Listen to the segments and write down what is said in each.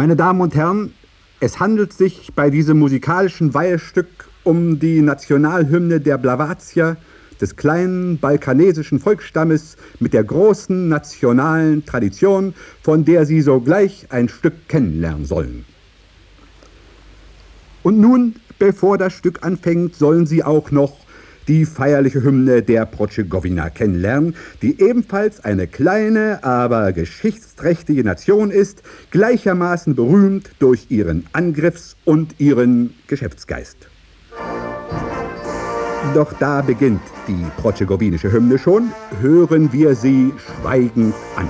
Meine Damen und Herren, es handelt sich bei diesem musikalischen Weihestück um die Nationalhymne der Blawatier, des kleinen balkanesischen Volksstammes mit der großen nationalen Tradition, von der Sie sogleich ein Stück kennenlernen sollen. Und nun, bevor das Stück anfängt, sollen Sie auch noch die feierliche Hymne der Protsegowina kennenlernen, die ebenfalls eine kleine, aber geschichtsträchtige Nation ist, gleichermaßen berühmt durch ihren Angriffs- und ihren Geschäftsgeist. Doch da beginnt die protsegowinische Hymne schon. Hören wir sie schweigend an.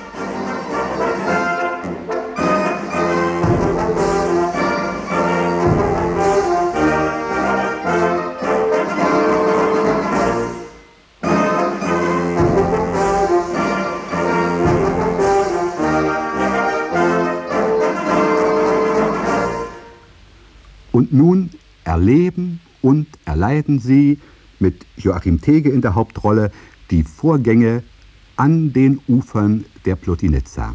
Und nun erleben und erleiden Sie mit Joachim Tege in der Hauptrolle die Vorgänge an den Ufern der Plotiniца.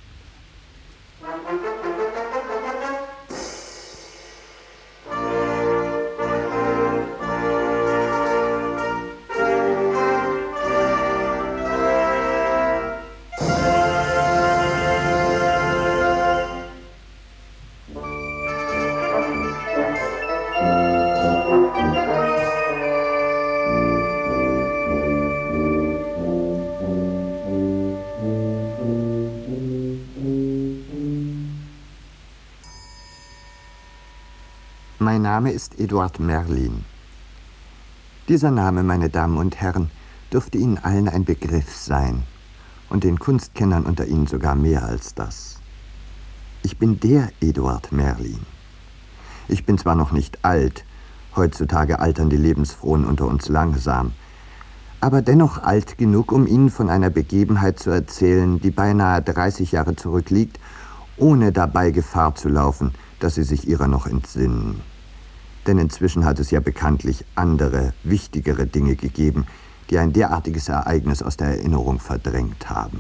Mein Name ist Eduard Merlin. Dieser Name, meine Damen und Herren, dürfte Ihnen allen ein Begriff sein und den Kunstkennern unter Ihnen sogar mehr als das. Ich bin der Eduard Merlin. Ich bin zwar noch nicht alt, heutzutage altern die Lebensfrohen unter uns langsam, aber dennoch alt genug, um Ihnen von einer Begebenheit zu erzählen, die beinahe 30 Jahre zurückliegt, ohne dabei Gefahr zu laufen, dass Sie sich ihrer noch entsinnen. Denn inzwischen hat es ja bekanntlich andere, wichtigere Dinge gegeben, die ein derartiges Ereignis aus der Erinnerung verdrängt haben.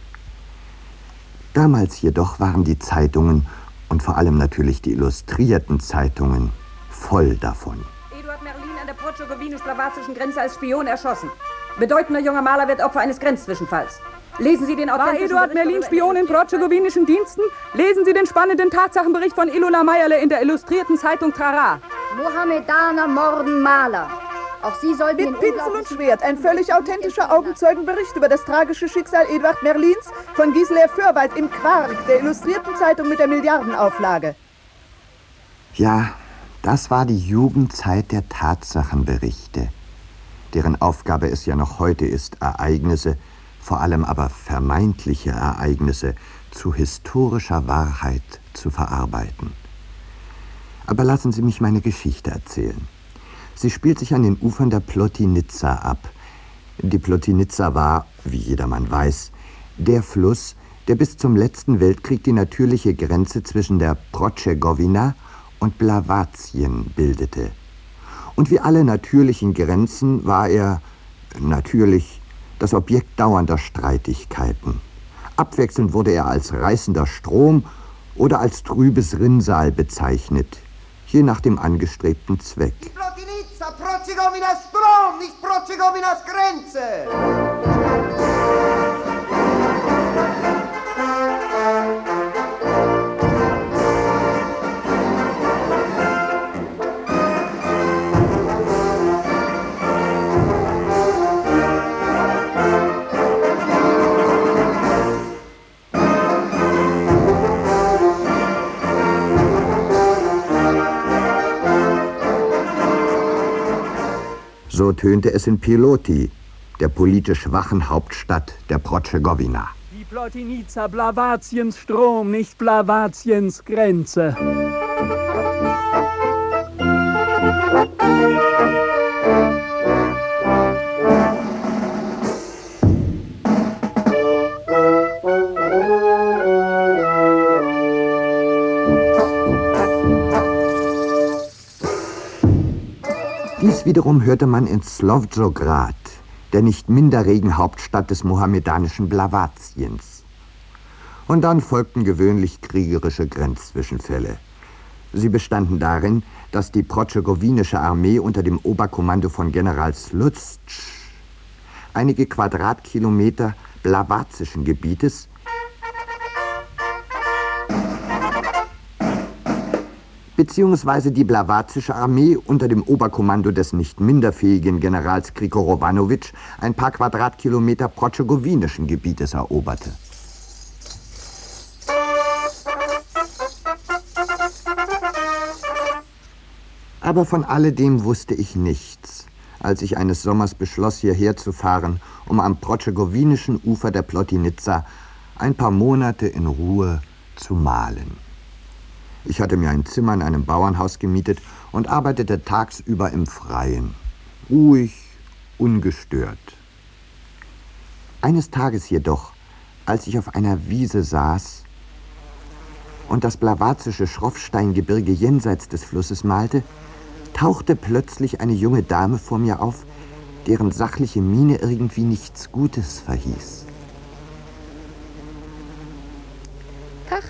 Damals jedoch waren die Zeitungen, und vor allem natürlich die illustrierten Zeitungen, voll davon. Eduard Merlin an der protsegowinisch-blawatischen Grenze als Spion erschossen. Bedeutender junger Maler wird Opfer eines Grenzzwischenfalls. Lesen Sie den authentischen War Eduard Merlin Spion in protschegowinischen Diensten? Lesen Sie den spannenden Tatsachenbericht von Ilona Meierle in der illustrierten Zeitung Trara. Mohammedaner morden Maler. Auch Sie sollten Mit Pinsel und Schwert ein völlig authentischer Augenzeugenbericht über das tragische Schicksal Eduard Merlins von Gisela Förwald im Quark, der illustrierten Zeitung mit der Milliardenauflage. Ja, das war die Jugendzeit der Tatsachenberichte, deren Aufgabe es ja noch heute ist, Ereignisse, vor allem aber vermeintliche Ereignisse, zu historischer Wahrheit zu verarbeiten. Aber lassen Sie mich meine Geschichte erzählen. Sie spielt sich an den Ufern der Plotinița ab. Die Plotinița war, wie jedermann weiß, der Fluss, der bis zum letzten Weltkrieg die natürliche Grenze zwischen der Protsegowina und Blawatien bildete. Und wie alle natürlichen Grenzen war er, natürlich, das Objekt dauernder Streitigkeiten. Abwechselnd wurde er als reißender Strom oder als trübes Rinnsal bezeichnet, je nach dem angestrebten Zweck. Plotinița, Protsegowina Strom, nicht Protsegowinas Grenze! So tönte es in Piloti, der politisch schwachen Hauptstadt der Protsegowina. Die Plotinița, Blawatiens Strom, nicht Blawatiens Grenze. Dies wiederum hörte man in Und dann folgten gewöhnlich kriegerische Grenzzwischenfälle. Sie bestanden darin, dass die protschogowinische Armee unter dem Oberkommando von General Slutsch einige Quadratkilometer blawatischen Gebietes beziehungsweise die blawazische Armee unter dem Oberkommando des nicht minder fähigen Generals Krikorowanowitsch ein paar Quadratkilometer protschogowinischen Gebietes eroberte. Aber von alledem wusste ich nichts, als ich eines Sommers beschloss, hierher zu fahren, um am protschogowinischen Ufer der Plotnitza ein paar Monate in Ruhe zu malen. Ich hatte mir ein Zimmer in einem Bauernhaus gemietet und arbeitete tagsüber im Freien, ruhig, ungestört. Eines Tages jedoch, als ich auf einer Wiese saß und das blawazische Schroffsteingebirge jenseits des Flusses malte, tauchte plötzlich eine junge Dame vor mir auf, deren sachliche Miene irgendwie nichts Gutes verhieß. Tag.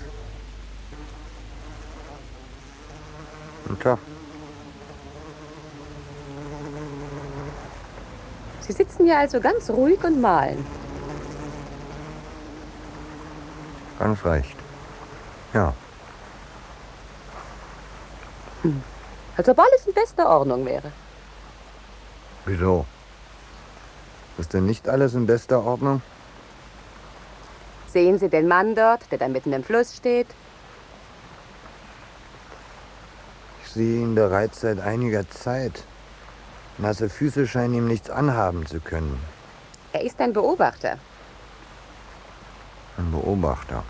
Guten Tag. Sie sitzen hier also ganz ruhig und malen. Ganz recht. Ja. Als ob alles in bester Ordnung wäre. Wieso? Ist denn nicht alles in bester Ordnung? Sehen Sie den Mann dort, der da mitten im Fluss steht? Ich sehe ihn bereits seit einiger Zeit. Nasse Füße scheinen ihm nichts anhaben zu können. Er ist ein Beobachter. Ein Beobachter.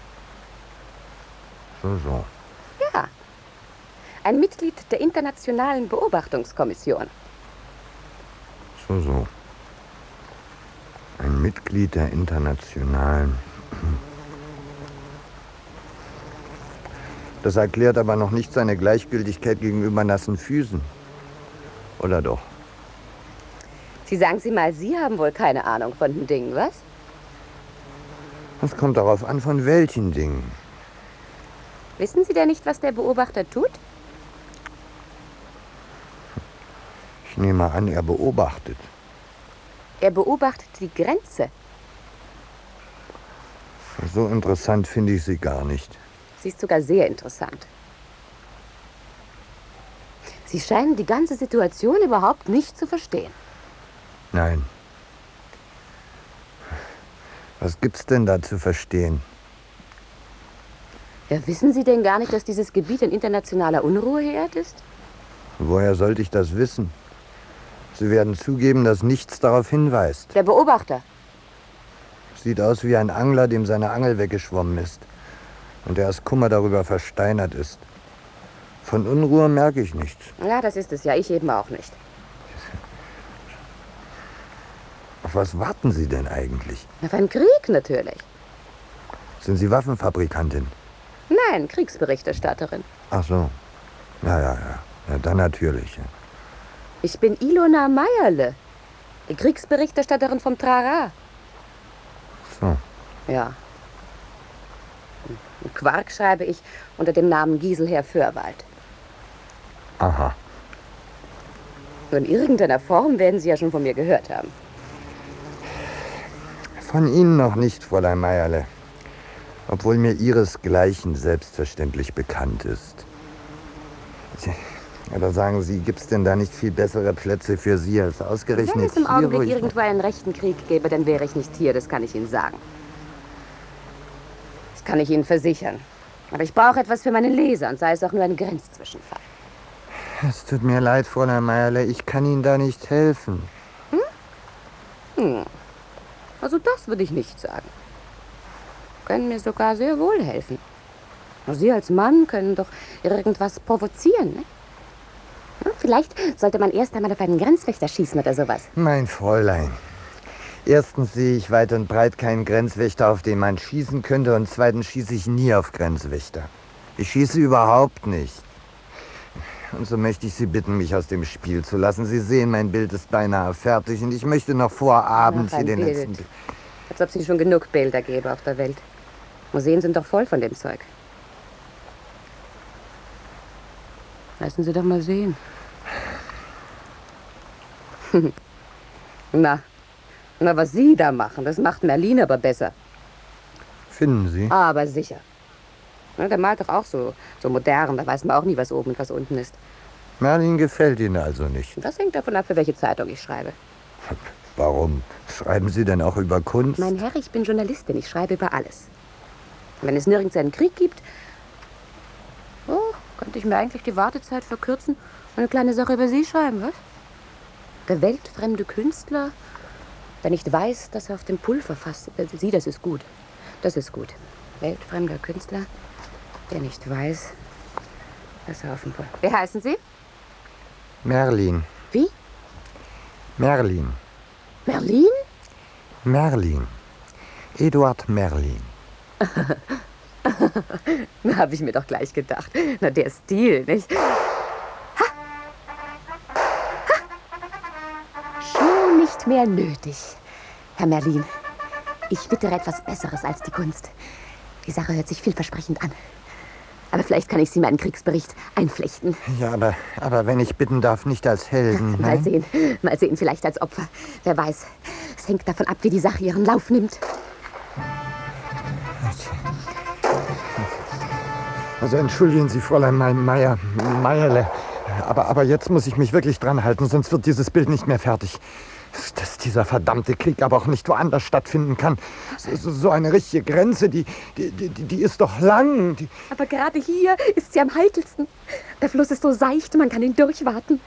So. Ja. Ein Mitglied der Internationalen Beobachtungskommission. So. Ein Mitglied der Internationalen. Das erklärt aber noch nicht seine Gleichgültigkeit gegenüber nassen Füßen. Oder doch? Sie sagen Sie mal, Sie haben wohl keine Ahnung von den Dingen, was? Es kommt darauf an, von welchen Dingen. Wissen Sie denn nicht, was der Beobachter tut? Ich nehme an, er beobachtet. Er beobachtet die Grenze. So interessant finde ich sie gar nicht. Sie ist sogar sehr interessant. Sie scheinen die ganze Situation überhaupt nicht zu verstehen. Nein. Was gibt's denn da zu verstehen? Ja, wissen Sie denn gar nicht, dass dieses Gebiet ein internationaler Unruheherd ist? Woher sollte ich das wissen? Sie werden zugeben, dass nichts darauf hinweist. Der Beobachter. Sieht aus wie ein Angler, dem seine Angel weggeschwommen ist und der aus Kummer darüber versteinert ist. Von Unruhe merke ich nichts. Ja, das ist es ja. Ich eben auch nicht. Auf was warten Sie denn eigentlich? Auf einen Krieg natürlich. Sind Sie Waffenfabrikantin? Nein, Kriegsberichterstatterin. Ach so. Ja, dann natürlich. Ich bin Ilona Meierle, die Kriegsberichterstatterin vom Trara. So. Ja. Und Quark schreibe ich unter dem Namen Giselher Förwald. Aha. In irgendeiner Form werden Sie ja schon von mir gehört haben. Von Ihnen noch nicht, Fräulein Meierle. Obwohl mir Ihresgleichen selbstverständlich bekannt ist. Aber sagen Sie, gibt es denn da nicht viel bessere Plätze für Sie als ausgerechnet hier? Wenn es im Augenblick irgendwo einen rechten Krieg gäbe, dann wäre ich nicht hier, das kann ich Ihnen sagen. Das kann ich Ihnen versichern. Aber ich brauche etwas für meine Leser, und sei es auch nur ein Grenzzwischenfall. Es tut mir leid, Fräulein Meierle, ich kann Ihnen da nicht helfen. Also das würde ich nicht sagen. Können mir sogar sehr wohl helfen. Sie als Mann können doch irgendwas provozieren, ne? Ja, vielleicht sollte man erst einmal auf einen Grenzwächter schießen oder sowas. Mein Fräulein, erstens sehe ich weit und breit keinen Grenzwächter, auf den man schießen könnte, und zweitens schieße ich nie auf Grenzwächter. Ich schieße überhaupt nicht. Und so möchte ich Sie bitten, mich aus dem Spiel zu lassen. Sie sehen, mein Bild ist beinahe fertig und ich möchte noch vor Abend hier den letzten... Als ob es schon genug Bilder gäbe auf der Welt. Museen sind doch voll von dem Zeug. Lassen Sie doch mal sehen. Na, was Sie da machen, das macht Merlin aber besser. Finden Sie? Aber sicher. Ja, der malt doch auch so modern, da weiß man auch nie, was oben und was unten ist. Merlin gefällt Ihnen also nicht. Das hängt davon ab, für welche Zeitung ich schreibe. Warum? Schreiben Sie denn auch über Kunst? Mein Herr, ich bin Journalistin, ich schreibe über alles. Wenn es nirgends einen Krieg gibt, könnte ich mir eigentlich die Wartezeit verkürzen und eine kleine Sache über Sie schreiben, was? Der weltfremde Künstler, der nicht weiß, dass er auf dem Pulver fasst. Sie, das ist gut. Das ist gut. Weltfremder Künstler, der nicht weiß, dass er auf dem Pulver... Wie heißen Sie? Merlin. Wie? Merlin. Merlin? Merlin. Eduard Merlin. Na, habe ich mir doch gleich gedacht. Na, der Stil, nicht? Ha! Schon nicht mehr nötig, Herr Merlin. Ich wittere etwas Besseres als die Kunst. Die Sache hört sich vielversprechend an. Aber vielleicht kann ich Sie in meinen Kriegsbericht einflechten. Ja, aber wenn ich bitten darf, nicht als Helden. Mal sehen, vielleicht als Opfer. Wer weiß. Es hängt davon ab, wie die Sache ihren Lauf nimmt. Also entschuldigen Sie, Fräulein Meierle, aber jetzt muss ich mich wirklich dran halten, sonst wird dieses Bild nicht mehr fertig. Dass dieser verdammte Krieg aber auch nicht woanders stattfinden kann. So eine richtige Grenze, die ist doch lang. Aber gerade hier ist sie am heikelsten. Der Fluss ist so seicht, man kann ihn durchwaten.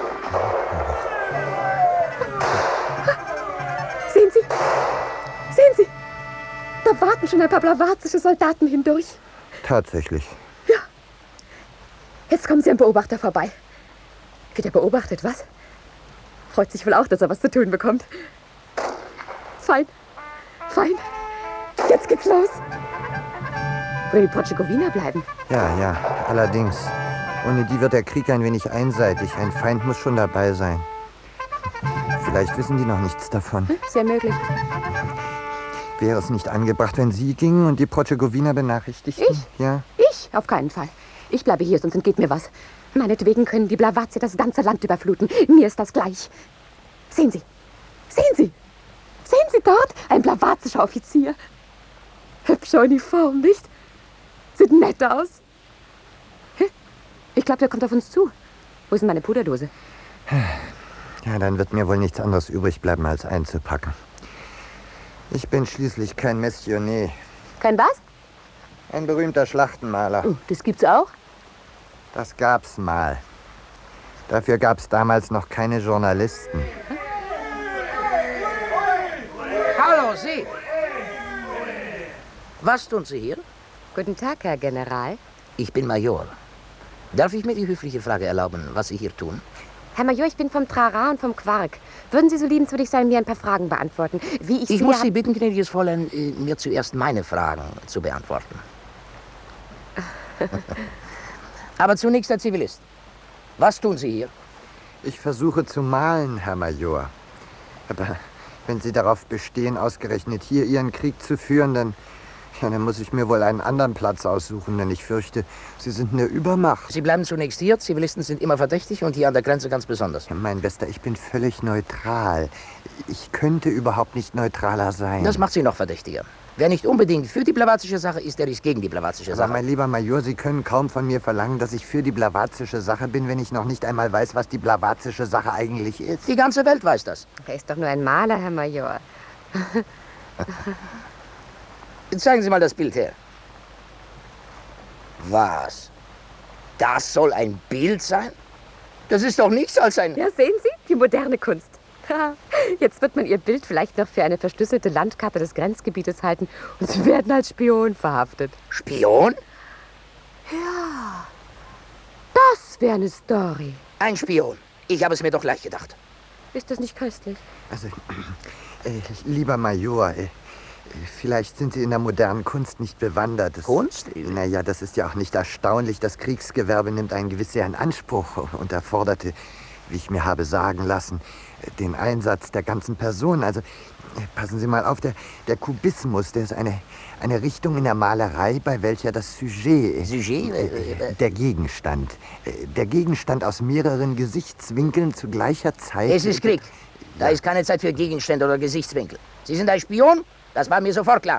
Sehen Sie? Da warten schon ein paar blawazische Soldaten hindurch. Tatsächlich. Ja. Jetzt kommen Sie am Beobachter vorbei. Wird er beobachtet, was? Freut sich wohl auch, dass er was zu tun bekommt. Fein. Jetzt geht's los. Will die Prochegowina bleiben? Ja, allerdings. Ohne die wird der Krieg ein wenig einseitig. Ein Feind muss schon dabei sein. Vielleicht wissen die noch nichts davon. Sehr möglich. Wäre es nicht angebracht, wenn Sie gingen und die Prochegowina benachrichtigten? Ich? Ja. Ich? Auf keinen Fall. Ich bleibe hier, sonst entgeht mir was. Meinetwegen können die Blavazier das ganze Land überfluten. Mir ist das gleich. Sehen Sie dort? Ein blawazischer Offizier. Hübsche Uniform, nicht? Sieht nett aus. Ich glaube, der kommt auf uns zu. Wo ist denn meine Puderdose? Ja, dann wird mir wohl nichts anderes übrig bleiben, als einzupacken. Ich bin schließlich kein Messionier. Kein was? Ein berühmter Schlachtenmaler. Oh, das gibt's auch? Das gab's mal. Dafür gab's damals noch keine Journalisten. Hallo, Sie! Was tun Sie hier? Guten Tag, Herr General. Ich bin Major. Darf ich mir die höfliche Frage erlauben, was Sie hier tun? Herr Major, ich bin vom Trara und vom Quark. Würden Sie so liebenswürdig sein, mir ein paar Fragen beantworten? Wie Ich muss Sie bitten, gnädiges Fräulein, mir zuerst meine Fragen zu beantworten. Aber zunächst der Zivilist. Was tun Sie hier? Ich versuche zu malen, Herr Major. Aber wenn Sie darauf bestehen, ausgerechnet hier Ihren Krieg zu führen, dann muss ich mir wohl einen anderen Platz aussuchen, denn ich fürchte, Sie sind eine Übermacht. Sie bleiben zunächst hier. Zivilisten sind immer verdächtig und hier an der Grenze ganz besonders. Ja, mein Bester, ich bin völlig neutral. Ich könnte überhaupt nicht neutraler sein. Das macht Sie noch verdächtiger. Wer nicht unbedingt für die blawazische Sache ist, der ist gegen die blawazische Sache. Aber mein lieber Major, Sie können kaum von mir verlangen, dass ich für die blawazische Sache bin, wenn ich noch nicht einmal weiß, was die blawazische Sache eigentlich ist. Die ganze Welt weiß das. Er ist doch nur ein Maler, Herr Major. Zeigen Sie mal das Bild her. Was? Das soll ein Bild sein? Das ist doch nichts als ein... Ja, sehen Sie? Die moderne Kunst. Jetzt wird man Ihr Bild vielleicht noch für eine verschlüsselte Landkarte des Grenzgebietes halten und Sie werden als Spion verhaftet. Spion? Ja, das wäre eine Story. Ein Spion. Ich habe es mir doch gleich gedacht. Ist das nicht köstlich? Also, lieber Major, vielleicht sind Sie in der modernen Kunst nicht bewandert. Kunst? Naja, das ist ja auch nicht erstaunlich. Das Kriegsgewerbe nimmt einen gewissen Anspruch und erforderte, wie ich mir habe sagen lassen, den Einsatz der ganzen Person. Also, passen Sie mal auf, der Kubismus, der ist eine Richtung in der Malerei, bei welcher das Sujet... Der Gegenstand. Der Gegenstand aus mehreren Gesichtswinkeln zu gleicher Zeit... Es ist Krieg. Da ist keine Zeit für Gegenstände oder Gesichtswinkel. Sie sind ein Spion? Das war mir sofort klar.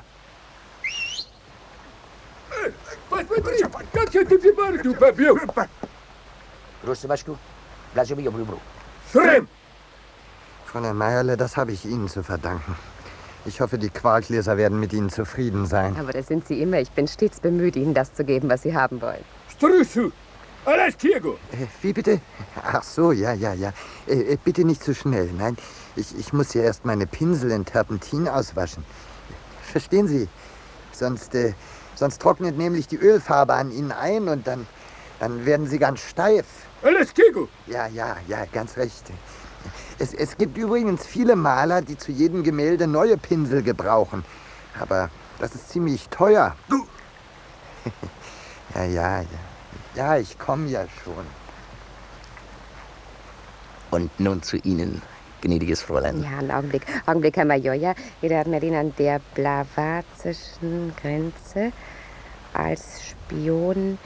Fräulein Meierle, das habe ich Ihnen zu verdanken. Ich hoffe, die Quarkleser werden mit Ihnen zufrieden sein. Aber das sind Sie immer. Ich bin stets bemüht, Ihnen das zu geben, was Sie haben wollen. Wie bitte? Ach so, ja. Bitte nicht zu schnell. Nein, ich muss hier erst meine Pinsel in Terpentin auswaschen. Verstehen Sie? Sonst trocknet nämlich die Ölfarbe an Ihnen ein und dann werden Sie ganz steif. Ja, ganz recht. Es gibt übrigens viele Maler, die zu jedem Gemälde neue Pinsel gebrauchen. Aber das ist ziemlich teuer. Ja, ich komme ja schon. Und nun zu Ihnen, gnädiges Fräulein. Ja, einen Augenblick, Herr Major. Ja, Edward Merlin an der blawatischen Grenze als Spion.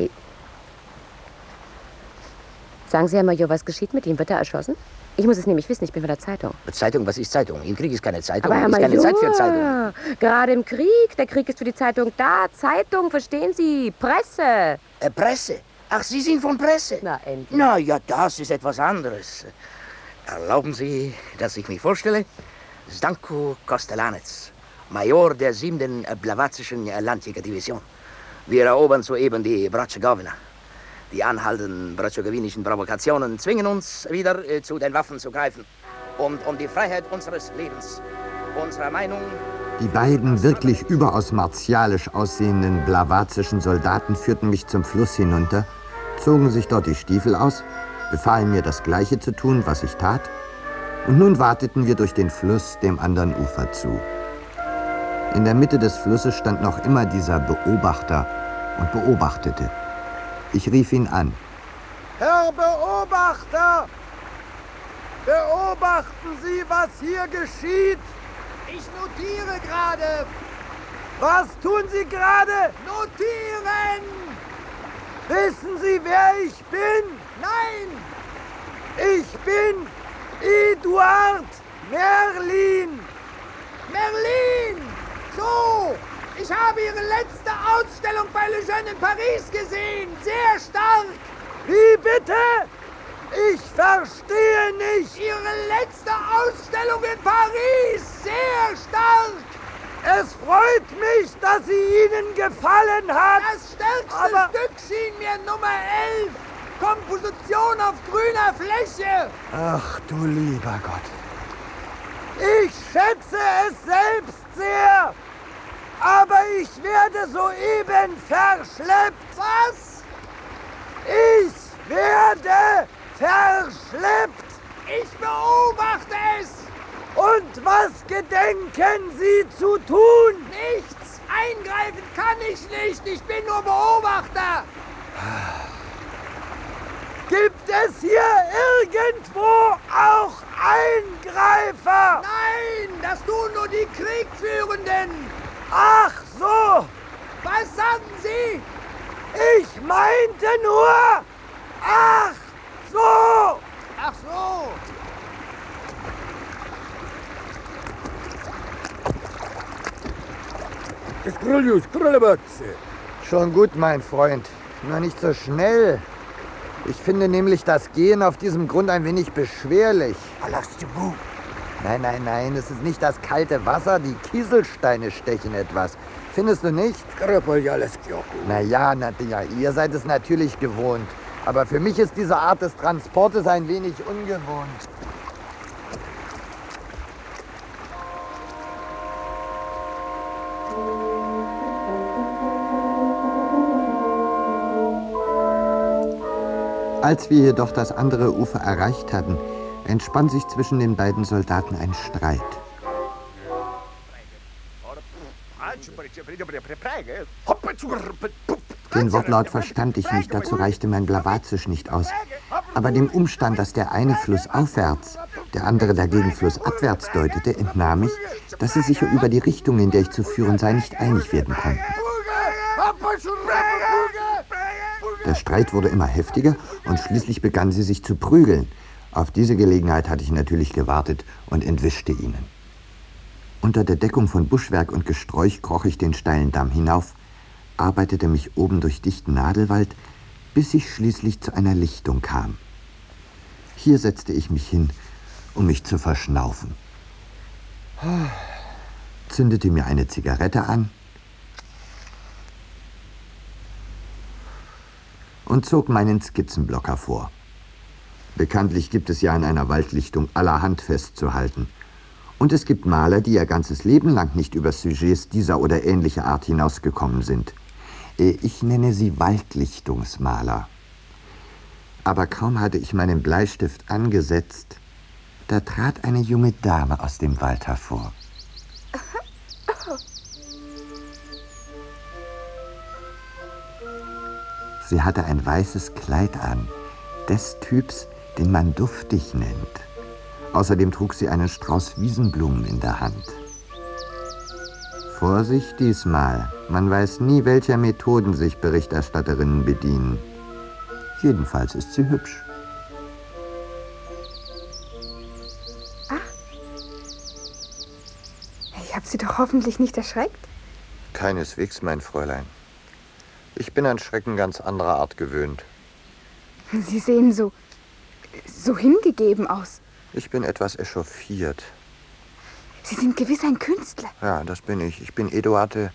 Sagen Sie, Herr Major, was geschieht mit ihm? Wird er erschossen? Ich muss es nämlich wissen, ich bin von der Zeitung. Zeitung? Was ist Zeitung? Im Krieg ist keine Zeitung. Aber Herr ist Major, keine Zeit für Zeitung. Gerade im Krieg. Der Krieg ist für die Zeitung da. Zeitung, verstehen Sie? Presse. Presse? Ach, Sie sind von Presse? Na, endlich. Na ja, das ist etwas anderes. Erlauben Sie, dass ich mich vorstelle? Zdanko Kostelanec, Major der 7. Blawatischen Landjägerdivision. Wir erobern soeben die Bracegowina. Die anhaltenden bracegowinischen Provokationen zwingen uns wieder zu den Waffen zu greifen. Und um die Freiheit unseres Lebens, unserer Meinung... Die beiden wirklich überaus martialisch aussehenden blawatischen Soldaten führten mich zum Fluss hinunter, zogen sich dort die Stiefel aus, befahlen mir das Gleiche zu tun, was ich tat, und nun warteten wir durch den Fluss dem anderen Ufer zu. In der Mitte des Flusses stand noch immer dieser Beobachter und beobachtete. Ich rief ihn an. Herr Beobachter! Beobachten Sie, was hier geschieht! Ich notiere gerade! Was tun Sie gerade? Notieren! Wissen Sie, wer ich bin? Nein! Ich bin Eduard Merlin! Merlin! So! Ich habe Ihre letzte Ausstellung bei Le Jeune in Paris gesehen. Sehr stark. Wie bitte? Ich verstehe nicht. Ihre letzte Ausstellung in Paris. Sehr stark. Es freut mich, dass sie Ihnen gefallen hat. Das stärkste Stück schien mir Nummer 11. Komposition auf grüner Fläche. Ach du lieber Gott. Ich schätze es selbst sehr. Aber ich werde soeben verschleppt. Was? Ich werde verschleppt. Ich beobachte es. Und was gedenken Sie zu tun? Nichts. Eingreifen kann ich nicht. Ich bin nur Beobachter. Gibt es hier irgendwo auch Eingreifer? Nein, das tun nur die Kriegführenden. Ach so! Was sagen Sie? Ich meinte nur... Ach so! Ach so! Schon gut, mein Freund. Nur nicht so schnell. Ich finde nämlich das Gehen auf diesem Grund ein wenig beschwerlich. Nein, es ist nicht das kalte Wasser, die Kieselsteine stechen etwas. Findest du nicht? Naja, ihr seid es natürlich gewohnt. Aber für mich ist diese Art des Transportes ein wenig ungewohnt. Als wir jedoch das andere Ufer erreicht hatten, entspann sich zwischen den beiden Soldaten ein Streit. Den Wortlaut verstand ich nicht, dazu reichte mein Blawatzisch nicht aus. Aber dem Umstand, dass der eine Fluss aufwärts, der andere dagegen flussabwärts deutete, entnahm ich, dass sie sich über die Richtung, in der ich zu führen sei, nicht einig werden konnten. Der Streit wurde immer heftiger und schließlich begannen sie sich zu prügeln. Auf diese Gelegenheit hatte ich natürlich gewartet und entwischte ihnen. Unter der Deckung von Buschwerk und Gesträuch kroch ich den steilen Damm hinauf, arbeitete mich oben durch dichten Nadelwald, bis ich schließlich zu einer Lichtung kam. Hier setzte ich mich hin, um mich zu verschnaufen. Zündete mir eine Zigarette an und zog meinen Skizzenblock hervor. Bekanntlich gibt es ja in einer Waldlichtung allerhand festzuhalten. Und es gibt Maler, die ihr ganzes Leben lang nicht über Sujets dieser oder ähnlicher Art hinausgekommen sind. Ich nenne sie Waldlichtungsmaler. Aber kaum hatte ich meinen Bleistift angesetzt, da trat eine junge Dame aus dem Wald hervor. Sie hatte ein weißes Kleid an, des Typs, den man duftig nennt. Außerdem trug sie einen Strauß Wiesenblumen in der Hand. Vorsicht diesmal, man weiß nie, welcher Methoden sich Berichterstatterinnen bedienen. Jedenfalls ist sie hübsch. Ich habe Sie doch hoffentlich nicht erschreckt. Keineswegs, mein Fräulein. Ich bin an Schrecken ganz anderer Art gewöhnt. Sie sehen so hingegeben aus. Ich bin etwas echauffiert. Sie sind gewiss ein Künstler. Ja, das bin ich. Ich bin Eduard.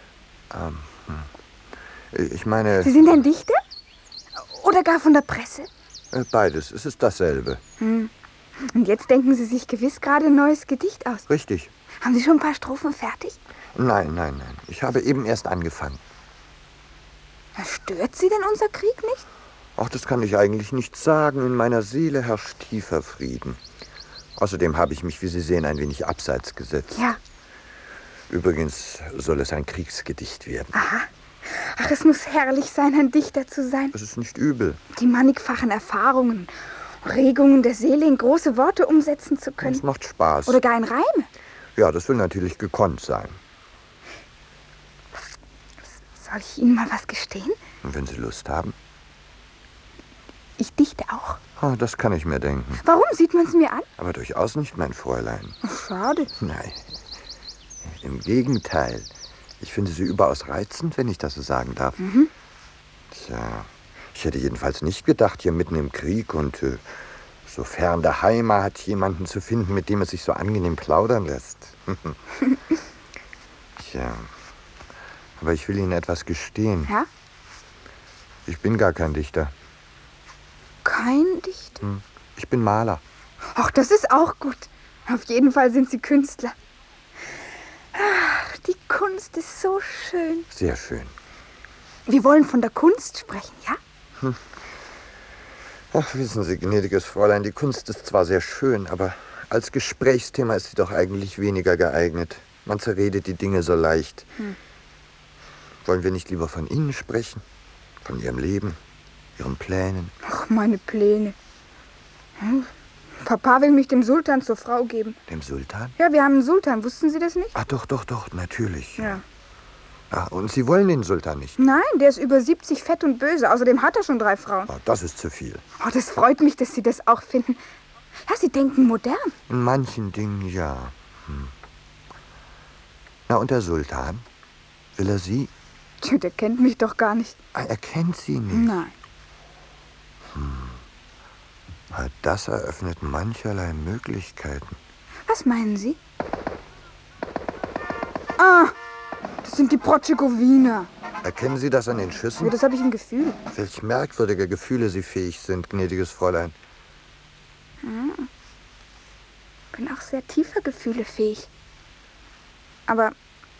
Ich meine... Sie sind ein Dichter? Oder gar von der Presse? Beides. Es ist dasselbe. Und jetzt denken Sie sich gewiss gerade ein neues Gedicht aus. Richtig. Haben Sie schon ein paar Strophen fertig? Nein. Ich habe eben erst angefangen. Stört Sie denn unser Krieg nicht? Ach, das kann ich eigentlich nicht sagen. In meiner Seele herrscht tiefer Frieden. Außerdem habe ich mich, wie Sie sehen, ein wenig abseits gesetzt. Ja. Übrigens soll es ein Kriegsgedicht werden. Aha. Ach, es muss herrlich sein, ein Dichter zu sein. Das ist nicht übel. Die mannigfachen Erfahrungen, Regungen der Seele in große Worte umsetzen zu können. Es macht Spaß. Oder gar in Reime. Ja, das will natürlich gekonnt sein. Soll ich Ihnen mal was gestehen? Und wenn Sie Lust haben? Ich dichte auch. Oh, das kann ich mir denken. Warum? Sieht man es mir an? Aber durchaus nicht, mein Fräulein. Ach, schade. Nein, im Gegenteil. Ich finde Sie überaus reizend, wenn ich das so sagen darf. Tja, ich hätte jedenfalls nicht gedacht, hier mitten im Krieg und so fern der Heimat jemanden zu finden, mit dem es sich so angenehm plaudern lässt. Tja, aber ich will Ihnen etwas gestehen. Ja? Ich bin gar kein Dichter. Kein Dichter? Ich bin Maler. Ach, das ist auch gut. Auf jeden Fall sind Sie Künstler. Ach, die Kunst ist so schön. Sehr schön. Wir wollen von der Kunst sprechen, ja? Ach, wissen Sie, gnädiges Fräulein, die Kunst ist zwar sehr schön, aber als Gesprächsthema ist sie doch eigentlich weniger geeignet. Man zerredet die Dinge so leicht. Wollen wir nicht lieber von Ihnen sprechen? Von Ihrem Leben, Ihren Plänen? Ach, meine Pläne. Papa will mich dem Sultan zur Frau geben. Dem Sultan? Ja, wir haben einen Sultan. Wussten Sie das nicht? Ach, doch, natürlich. Ja. Ah, und Sie wollen den Sultan nicht? Nein, der ist über 70, fett und böse. Außerdem hat er schon 3 Frauen. Oh, das ist zu viel. Oh, das freut mich, dass Sie das auch finden. Ja, Sie denken modern. In manchen Dingen ja. Na, und der Sultan? Will er Sie? Tja, der kennt mich doch gar nicht. Ah, er kennt Sie nicht? Nein. Das eröffnet mancherlei Möglichkeiten. Was meinen Sie? Ah, das sind die Protschegowiner. Erkennen Sie das an den Schüssen? Ja, das habe ich im Gefühl. Welch merkwürdige Gefühle Sie fähig sind, gnädiges Fräulein. Bin auch sehr tiefer Gefühle fähig. Aber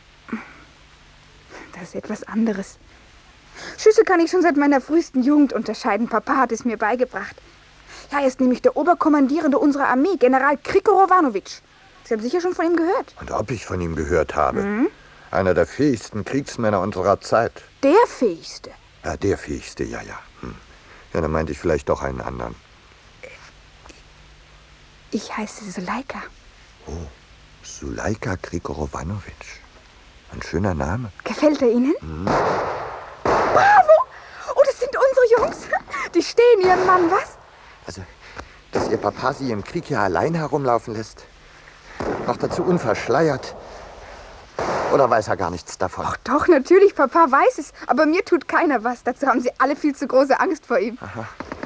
das ist etwas anderes. Schüsse kann ich schon seit meiner frühesten Jugend unterscheiden. Papa hat es mir beigebracht. Ja, er ist nämlich der Oberkommandierende unserer Armee, General Krikorovanovic. Sie haben sicher schon von ihm gehört. Und ob ich von ihm gehört habe? Einer der fähigsten Kriegsmänner unserer Zeit. Der fähigste? Ja, der fähigste, ja. Ja, dann meinte ich vielleicht doch einen anderen. Ich heiße Suleika. Oh, Suleika Grigorowanovic. Ein schöner Name. Gefällt er Ihnen? Bravo! Oh, das sind unsere Jungs. Die stehen ihrem Mann, was? Also, dass Ihr Papa Sie im Krieg hier allein herumlaufen lässt. Noch dazu unverschleiert. Oder weiß er gar nichts davon? Ach doch, natürlich, Papa weiß es. Aber mir tut keiner was. Dazu haben sie alle viel zu große Angst vor ihm. Aha.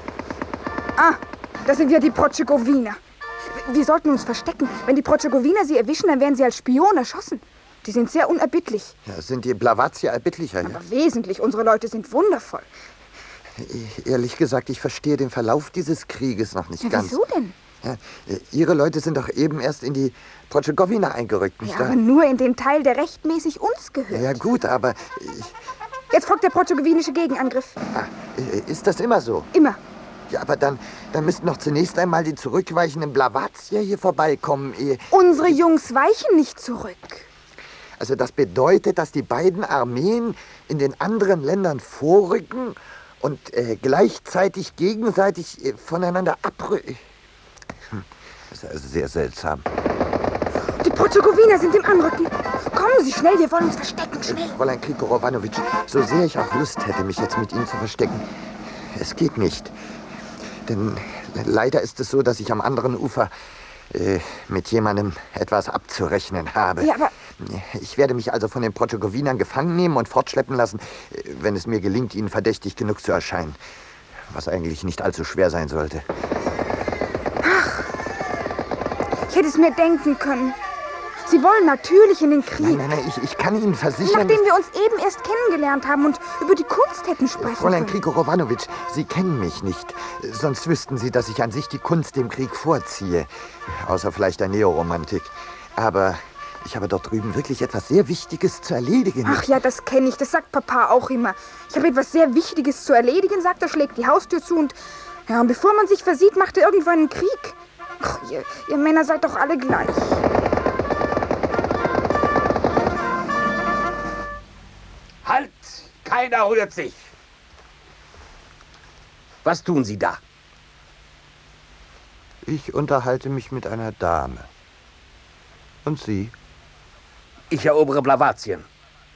Ah, da sind wir die Protschegowiner. Wir sollten uns verstecken. Wenn die Protschegowiner sie erwischen, dann werden sie als Spion erschossen. Die sind sehr unerbittlich. Ja, sind die Blawatier erbittlicher, ja? Aber wesentlich. Unsere Leute sind wundervoll. Ehrlich gesagt, ich verstehe den Verlauf dieses Krieges noch nicht ganz. Wieso denn? Ja, Ihre Leute sind doch eben erst in die Protschegowina eingerückt, nicht Ja, wahr? aber nur in den Teil, der rechtmäßig uns gehört. Ja, gut, aber... Jetzt folgt der protschogowinische Gegenangriff. Ist das immer so? Immer. Ja, aber dann müssten doch zunächst einmal die zurückweichenden Blawatier hier vorbeikommen, ehe... Unsere Jungs weichen nicht zurück. Also das bedeutet, dass die beiden Armeen in den anderen Ländern vorrücken und gleichzeitig gegenseitig voneinander abrücken. Das ist also sehr seltsam. Die Protschegowiner sind im Anrücken. Kommen Sie schnell, wir wollen uns verstecken, schnell. Fräulein Grigorowanovic, so sehr ich auch Lust hätte, mich jetzt mit Ihnen zu verstecken, es geht nicht. Denn leider ist es so, dass ich am anderen Ufer mit jemandem etwas abzurechnen habe. Ja, aber... Ich werde mich also von den Protschegowinern gefangen nehmen und fortschleppen lassen, wenn es mir gelingt, ihnen verdächtig genug zu erscheinen. Was eigentlich nicht allzu schwer sein sollte. Ach, ich hätte es mir denken können. Sie wollen natürlich in den Krieg. Nein, ich kann Ihnen versichern... Nachdem wir uns eben erst kennengelernt haben und über die Kunst hätten sprechen Fräulein können. Grigorowanovic, Sie kennen mich nicht. Sonst wüssten Sie, dass ich an sich die Kunst dem Krieg vorziehe. Außer vielleicht der Neoromantik. Aber ich habe dort drüben wirklich etwas sehr Wichtiges zu erledigen. Ach ja, das kenne ich. Das sagt Papa auch immer. Ich habe etwas sehr Wichtiges zu erledigen, sagt er, schlägt die Haustür zu und... Ja, und bevor man sich versieht, macht er irgendwann einen Krieg. Ach, ihr Männer seid doch alle gleich. Halt! Keiner rührt sich! Was tun Sie da? Ich unterhalte mich mit einer Dame. Und Sie? Ich erobere Blawatien.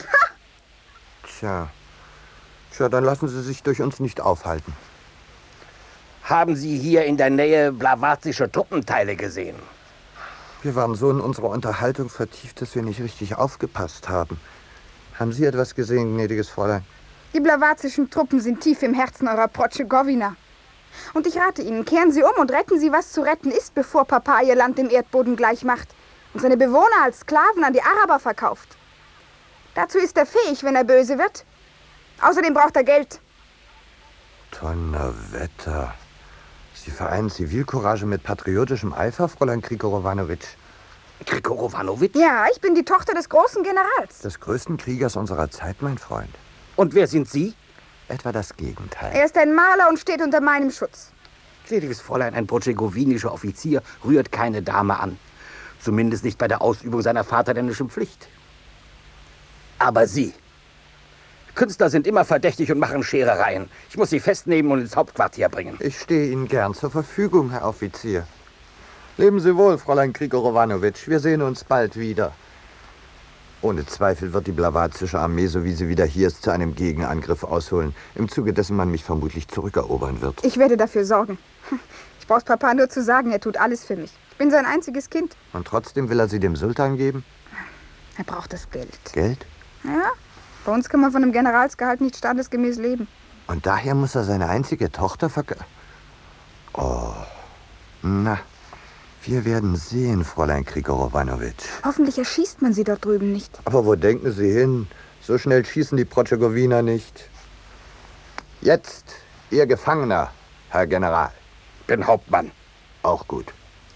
Tja, dann lassen Sie sich durch uns nicht aufhalten. Haben Sie hier in der Nähe blawatische Truppenteile gesehen? Wir waren so in unserer Unterhaltung vertieft, dass wir nicht richtig aufgepasst haben. Haben Sie etwas gesehen, gnädiges Fräulein? Die blawatischen Truppen sind tief im Herzen eurer Protschegowina. Und ich rate Ihnen, kehren Sie um und retten Sie, was zu retten ist, bevor Papa Ihr Land dem Erdboden gleich macht und seine Bewohner als Sklaven an die Araber verkauft. Dazu ist er fähig, wenn er böse wird. Außerdem braucht er Geld. Donnerwetter. Sie vereinen Zivilcourage mit patriotischem Eifer, Fräulein Grigorowanovic. Grigorowanovic? Ja, ich bin die Tochter des großen Generals. Des größten Kriegers unserer Zeit, mein Freund. Und wer sind Sie? Etwa das Gegenteil. Er ist ein Maler und steht unter meinem Schutz. Gnädiges Fräulein, ein protschegowinischer Offizier rührt keine Dame an. Zumindest nicht bei der Ausübung seiner vaterländischen Pflicht. Aber Sie. Künstler sind immer verdächtig und machen Scherereien. Ich muss Sie festnehmen und ins Hauptquartier bringen. Ich stehe Ihnen gern zur Verfügung, Herr Offizier. Leben Sie wohl, Fräulein Grigorowanovic. Wir sehen uns bald wieder. Ohne Zweifel wird die blawatische Armee, so wie sie wieder hier ist, zu einem Gegenangriff ausholen, im Zuge dessen man mich vermutlich zurückerobern wird. Ich werde dafür sorgen. Ich brauch's Papa nur zu sagen, er tut alles für mich. Ich bin sein einziges Kind. Und trotzdem will er sie dem Sultan geben? Er braucht das Geld. Geld? Ja, bei uns kann man von einem Generalsgehalt nicht standesgemäß leben. Und daher muss er seine einzige Tochter Oh, na, wir werden sehen, Fräulein Grigorowanovic. Hoffentlich erschießt man sie dort drüben nicht. Aber wo denken Sie hin? So schnell schießen die Protschegowiner nicht. Jetzt Ihr Gefangener, Herr General. Bin Hauptmann. Auch gut.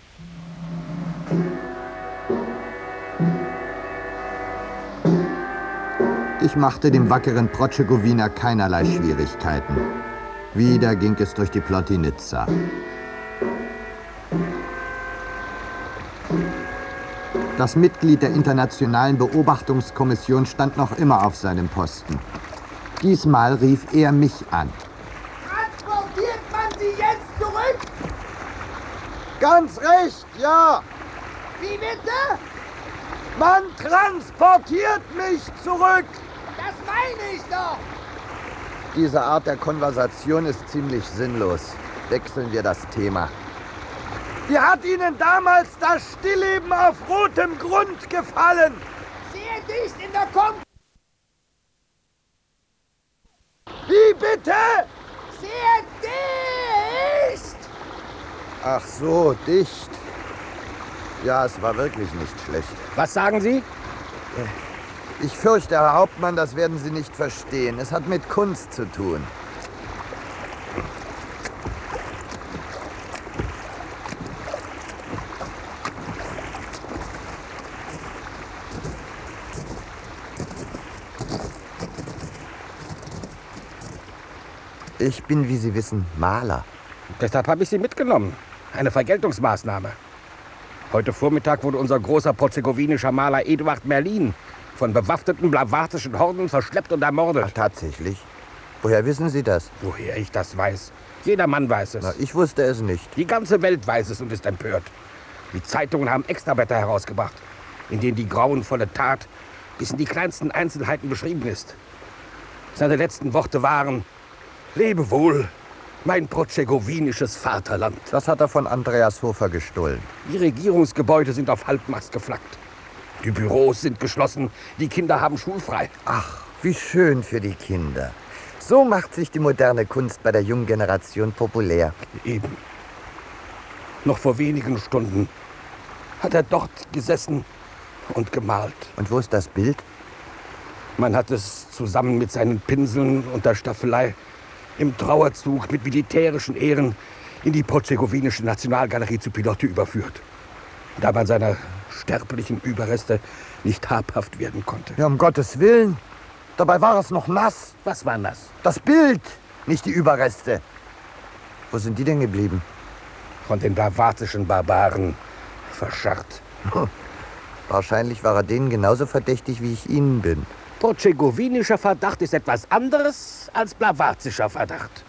Ich machte dem wackeren Protschegowiner keinerlei Schwierigkeiten. Wieder ging es durch die Plotiniza. Das Mitglied der Internationalen Beobachtungskommission stand noch immer auf seinem Posten. Diesmal rief er mich an. Transportiert man sie jetzt zurück? Ganz recht, ja. Wie bitte? Man transportiert mich zurück. Das meine ich doch. Diese Art der Konversation ist ziemlich sinnlos. Wechseln wir das Thema. Wie hat Ihnen damals das Stillleben auf rotem Grund gefallen? Sehr dicht in der Kom... Wie bitte? Sehr dicht! Ach so, dicht. Ja, es war wirklich nicht schlecht. Was sagen Sie? Ich fürchte, Herr Hauptmann, das werden Sie nicht verstehen. Es hat mit Kunst zu tun. Ich bin, wie Sie wissen, Maler. Deshalb habe ich Sie mitgenommen. Eine Vergeltungsmaßnahme. Heute Vormittag wurde unser großer prozegowinischer Maler Eduard Merlin von bewaffneten blavatzischen Horden verschleppt und ermordet. Ach, tatsächlich? Woher wissen Sie das? Woher ich das weiß? Jeder Mann weiß es. Na, ich wusste es nicht. Die ganze Welt weiß es und ist empört. Die Zeitungen haben Extrablätter herausgebracht, in denen die grauenvolle Tat bis in die kleinsten Einzelheiten beschrieben ist. Seine letzten Worte waren: Lebe wohl, mein prozegowinisches Vaterland. Das hat er von Andreas Hofer gestohlen. Die Regierungsgebäude sind auf Halbmast geflaggt. Die Büros sind geschlossen, die Kinder haben schulfrei. Ach, wie schön für die Kinder. So macht sich die moderne Kunst bei der jungen Generation populär. Eben. Noch vor wenigen Stunden hat er dort gesessen und gemalt. Und wo ist das Bild? Man hat es zusammen mit seinen Pinseln und der Staffelei im Trauerzug mit militärischen Ehren in die prozegowinische Nationalgalerie zu Piloty überführt, da man seiner sterblichen Überreste nicht habhaft werden konnte. Ja, um Gottes Willen. Dabei war es noch nass. Was war nass? Das Bild, nicht die Überreste. Wo sind die denn geblieben? Von den blavatzischen Barbaren verscharrt. Wahrscheinlich war er denen genauso verdächtig, wie ich Ihnen bin. Prozegowinischer Verdacht ist etwas anderes als blavatzischer Verdacht.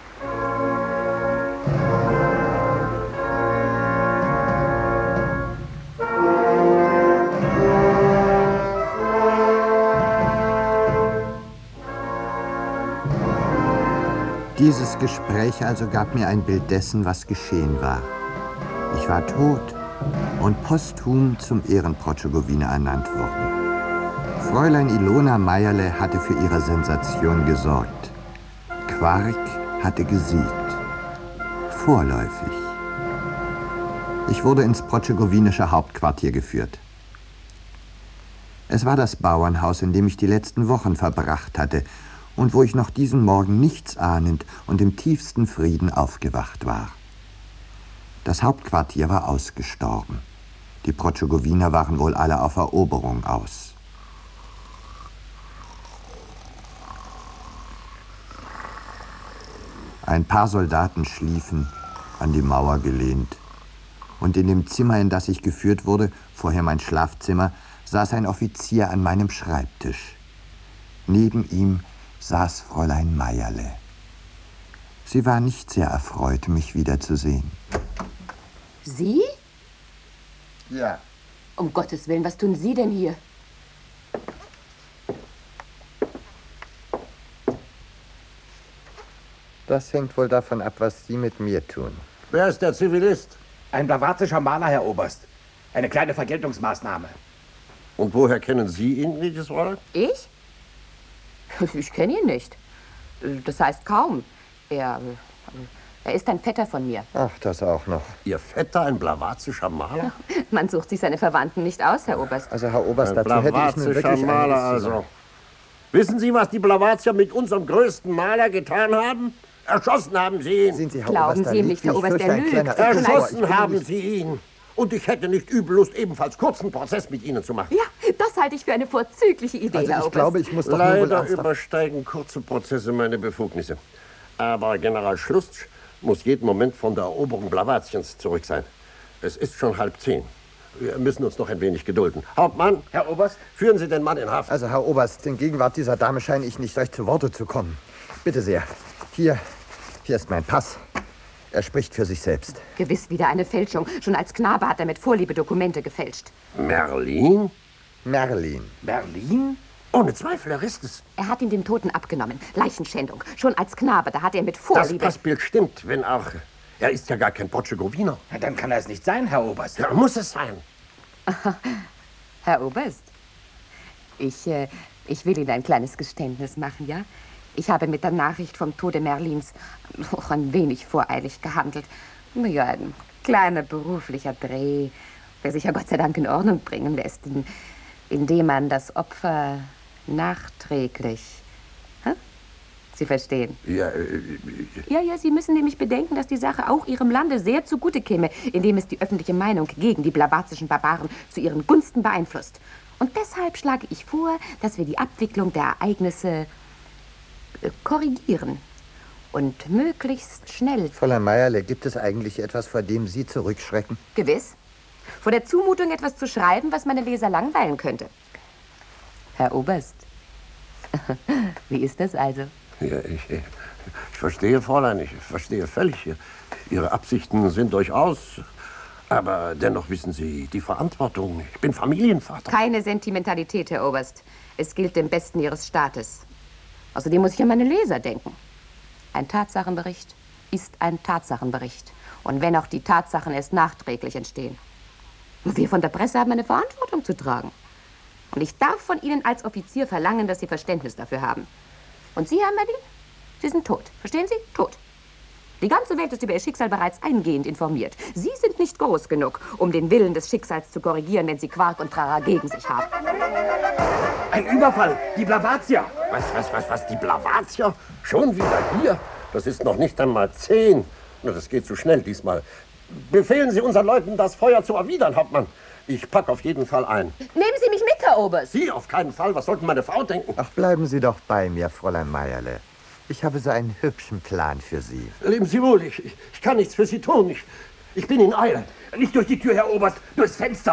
Dieses Gespräch also gab mir ein Bild dessen, was geschehen war. Ich war tot und posthum zum Ehrenprotzegowiner ernannt worden. Fräulein Ilona Meierle hatte für ihre Sensation gesorgt. Quark hatte gesiegt. Vorläufig. Ich wurde ins protzegowinische Hauptquartier geführt. Es war das Bauernhaus, in dem ich die letzten Wochen verbracht hatte und wo ich noch diesen Morgen nichts ahnend und im tiefsten Frieden aufgewacht war. Das Hauptquartier war ausgestorben. Die Protzegowiner waren wohl alle auf Eroberung aus. Ein paar Soldaten schliefen, an die Mauer gelehnt. Und in dem Zimmer, in das ich geführt wurde, vorher mein Schlafzimmer, saß ein Offizier an meinem Schreibtisch. Neben ihm saß Fräulein Meierle. Sie war nicht sehr erfreut, mich wiederzusehen. Sie? Ja. Um Gottes Willen, was tun Sie denn hier? Das hängt wohl davon ab, was Sie mit mir tun. Wer ist der Zivilist? Ein blavatzischer Maler, Herr Oberst. Eine kleine Vergeltungsmaßnahme. Und woher kennen Sie ihn, gnädiges Fräulein? Ich? Ich kenne ihn nicht. Das heißt kaum. Er ist ein Vetter von mir. Ach, das auch noch. Ihr Vetter, ein blavatzischer Maler? Man sucht sich seine Verwandten nicht aus, Herr Oberst. Also, Herr Oberst, ein dazu hätte ich nun wirklich blavatzischer Maler also. Wissen Sie, was die Blavazier mit unserem größten Maler getan haben? Erschossen haben sie ihn. Sehen Sie, Herr Glauben Oberst, Sie ihm nicht, Herr Oberst, er lügt. Erschossen haben sie ihn. Und ich hätte nicht übel Lust, ebenfalls kurzen Prozess mit Ihnen zu machen. Ja, das halte ich für eine vorzügliche Idee, Also Herr ich Oberst. glaube, ich muss doch Leider übersteigen kurze Prozesse meine Befugnisse. Aber General Schlustsch muss jeden Moment von der Eroberung Blawatiens zurück sein. Es ist schon 9:30. Wir müssen uns noch ein wenig gedulden. Hauptmann, Herr Oberst, führen Sie den Mann in Haft. Also, Herr Oberst, in Gegenwart dieser Dame scheine ich nicht recht zu Worte zu kommen. Bitte sehr. Hier ist mein Pass. Er spricht für sich selbst. Gewiss wieder eine Fälschung. Schon als Knabe hat er mit Vorliebe Dokumente gefälscht. Merlin? Merlin. Berlin? Ohne Zweifel, er ist es. Er hat ihn dem Toten abgenommen. Leichenschändung. Schon als Knabe, da hat er mit Das Vorliebe... Passbild stimmt, wenn auch... Er ist ja gar kein Porzegowiner. Na, dann kann er es nicht sein, Herr Oberst. Ja, muss es sein. Herr Oberst, ich will Ihnen ein kleines Geständnis machen, ja? Ich habe mit der Nachricht vom Tode Merlins auch ein wenig voreilig gehandelt. Ja, ein kleiner beruflicher Dreh, der sich ja Gott sei Dank in Ordnung bringen lässt, indem man das Opfer nachträglich... Hä? Sie verstehen? Ja, Ja, Sie müssen nämlich bedenken, dass die Sache auch Ihrem Lande sehr zugute käme, indem es die öffentliche Meinung gegen die blavatzischen Barbaren zu ihren Gunsten beeinflusst. Und deshalb schlage ich vor, dass wir die Abwicklung der Ereignisse korrigieren. Und möglichst schnell. Fräulein Meierle, gibt es eigentlich etwas, vor dem Sie zurückschrecken? Gewiss. Vor der Zumutung, etwas zu schreiben, was meine Leser langweilen könnte. Herr Oberst, wie ist das also? ja ich verstehe, Fräulein, ich verstehe völlig. Ihre Absichten sind durchaus... Aber dennoch wissen Sie, die Verantwortung. Ich bin Familienvater. Keine Sentimentalität, Herr Oberst. Es gilt dem Besten Ihres Staates. Außerdem muss ich an meine Leser denken. Ein Tatsachenbericht ist ein Tatsachenbericht. Und wenn auch die Tatsachen erst nachträglich entstehen. Und wir von der Presse haben eine Verantwortung zu tragen. Und ich darf von Ihnen als Offizier verlangen, dass Sie Verständnis dafür haben. Und Sie, Herr Merlin, Sie sind tot. Verstehen Sie? Tot. Die ganze Welt ist über Ihr Schicksal bereits eingehend informiert. Sie sind nicht groß genug, um den Willen des Schicksals zu korrigieren, wenn Sie Quark und Trara gegen sich haben. Ein Überfall! Die Blavazier! Was? Die Blavazier? Schon wieder hier? Das ist noch nicht einmal 10. Nur das geht zu schnell diesmal. Befehlen Sie unseren Leuten, das Feuer zu erwidern, Hauptmann. Ich pack auf jeden Fall ein. Nehmen Sie mich mit, Herr Oberst. Sie auf keinen Fall. Was sollten meine Frau denken? Ach, bleiben Sie doch bei mir, Fräulein Meierle. Ich habe so einen hübschen Plan für Sie. Leben Sie wohl, ich kann nichts für Sie tun. Ich bin in Eile. Nicht durch die Tür, Herr Oberst, durchs Fenster.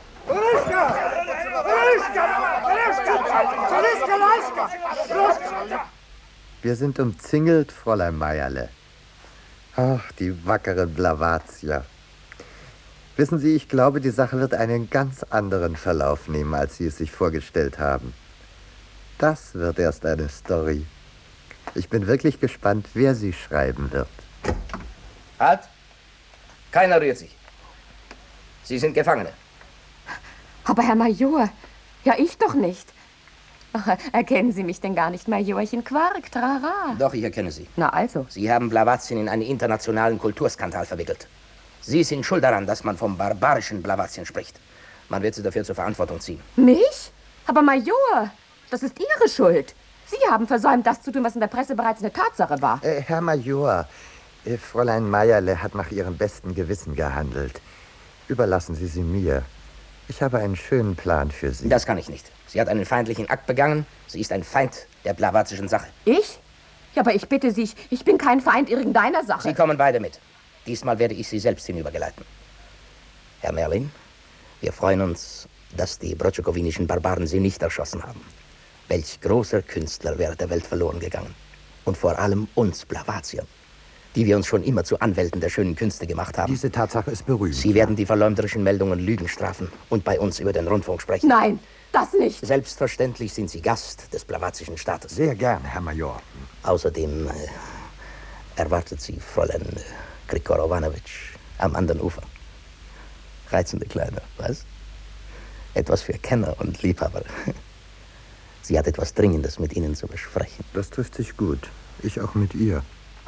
Wir sind umzingelt, Fräulein Meierle. Ach, die wackeren Blavazier. Wissen Sie, ich glaube, die Sache wird einen ganz anderen Verlauf nehmen, als Sie es sich vorgestellt haben. Das wird erst eine Story. Ich bin wirklich gespannt, wer sie schreiben wird. Halt! Keiner rührt sich. Sie sind Gefangene. Aber Herr Major, ja ich doch nicht. Ach, erkennen Sie mich denn gar nicht, Majorchen Quark, Trara? Doch, ich erkenne Sie. Na also. Sie haben Blavatien in einen internationalen Kulturskandal verwickelt. Sie sind schuld daran, dass man vom barbarischen Blavatien spricht. Man wird Sie dafür zur Verantwortung ziehen. Mich? Aber Major, das ist Ihre Schuld. Sie haben versäumt, das zu tun, was in der Presse bereits eine Tatsache war. Herr Major, Fräulein Meierle hat nach ihrem besten Gewissen gehandelt. Überlassen Sie sie mir. Ich habe einen schönen Plan für Sie. Das kann ich nicht. Sie hat einen feindlichen Akt begangen. Sie ist ein Feind der blavatzischen Sache. Ich? Ja, aber ich bitte Sie, ich bin kein Feind irgendeiner Sache. Sie kommen beide mit. Diesmal werde ich Sie selbst hinübergeleiten. Herr Merlin, wir freuen uns, dass die brotschokowinischen Barbaren Sie nicht erschossen haben. Welch großer Künstler wäre der Welt verloren gegangen. Und vor allem uns Blavaziern, die wir uns schon immer zu Anwälten der schönen Künste gemacht haben. Diese Tatsache ist berühmt. Sie werden die verleumderischen Meldungen Lügen strafen und bei uns über den Rundfunk sprechen. Nein, das nicht. Selbstverständlich sind Sie Gast des blavatzischen Staates. Sehr gern, Herr Major. Außerdem erwartet Sie Fräulein Krikorovanovic am anderen Ufer. Reizende Kleine, was? Etwas für Kenner und Liebhaber. Sie hat etwas Dringendes mit Ihnen zu besprechen. Das trifft sich gut. Ich auch mit ihr.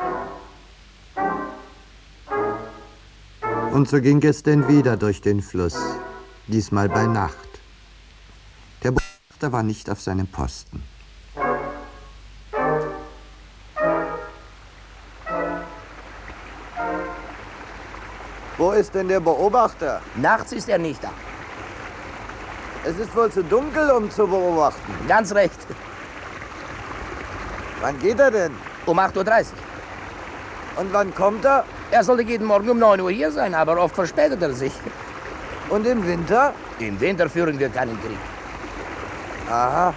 Und so ging es denn wieder durch den Fluss. Diesmal bei Nacht. Der Beobachter war nicht auf seinem Posten. Wo ist denn der Beobachter? Nachts ist er nicht da. Es ist wohl zu dunkel, um zu beobachten. Ganz recht. Wann geht er denn? Um 8:30 Uhr. Und wann kommt er? Er sollte jeden Morgen um 9 Uhr hier sein, aber oft verspätet er sich. Und im Winter? Im Winter führen wir keinen Krieg. Aha.